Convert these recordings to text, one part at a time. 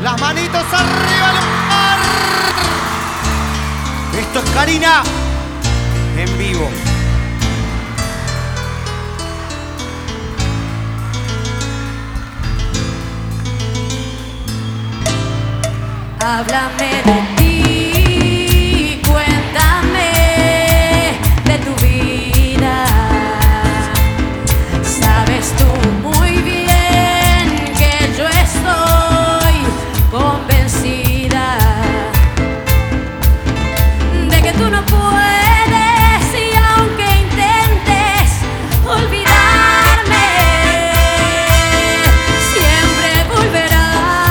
Las manitos arriba al mar. Esto es Karina en vivo. Háblame de ti, cuéntame de tu vida. Sabes tú muy bien que yo estoy convencida de que tú no puedes, y aunque intentes olvidarme, siempre volverás.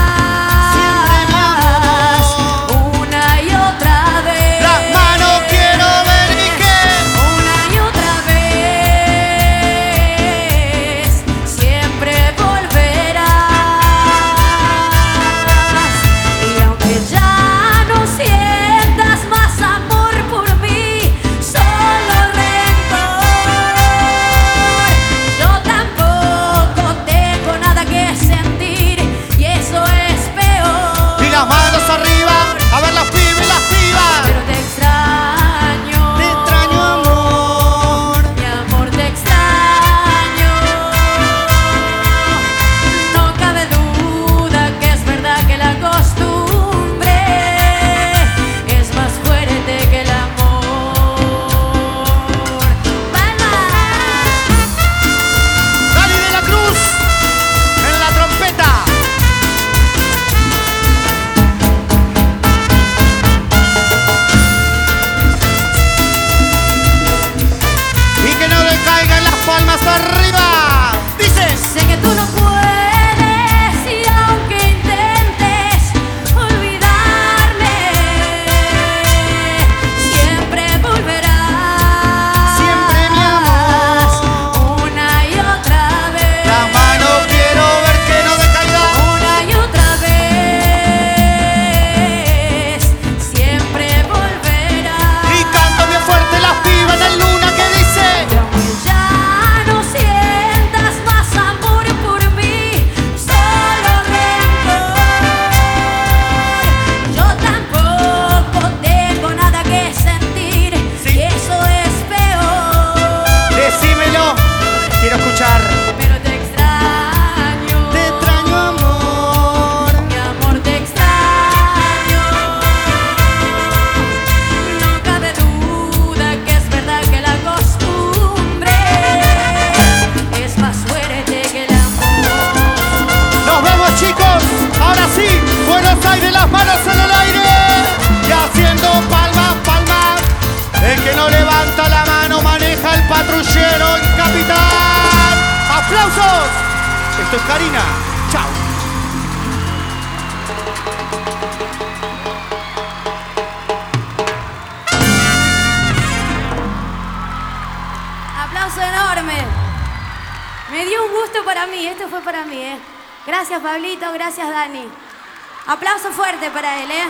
Palmas arriba. Dice: sé que tú no puedes, y aunque intentes olvidarme, siempre volverás. Siempre, mi amor, una y otra vez. la mano quiero ver que no decaiga. Una y otra vez, siempre volverás. Y canto bien fuerte las pibas en la luna que dice: quiero escuchar. Pero te extraño, amor. Mi amor, te extraño. No cabe duda que es verdad que la costumbre es más fuerte que el amor. Nos vemos, chicos. Ahora sí, Buenos Aires, las manos en el aire. Y haciendo palmas, palmas. El que no levanta la mano maneja el patrullero en Capital. ¡Aplausos! Esto es Karina. Chao. Aplauso enorme. Me dio un gusto para mí. Esto fue para mí, Gracias, Pablito. Gracias, Dani. Aplauso fuerte para él,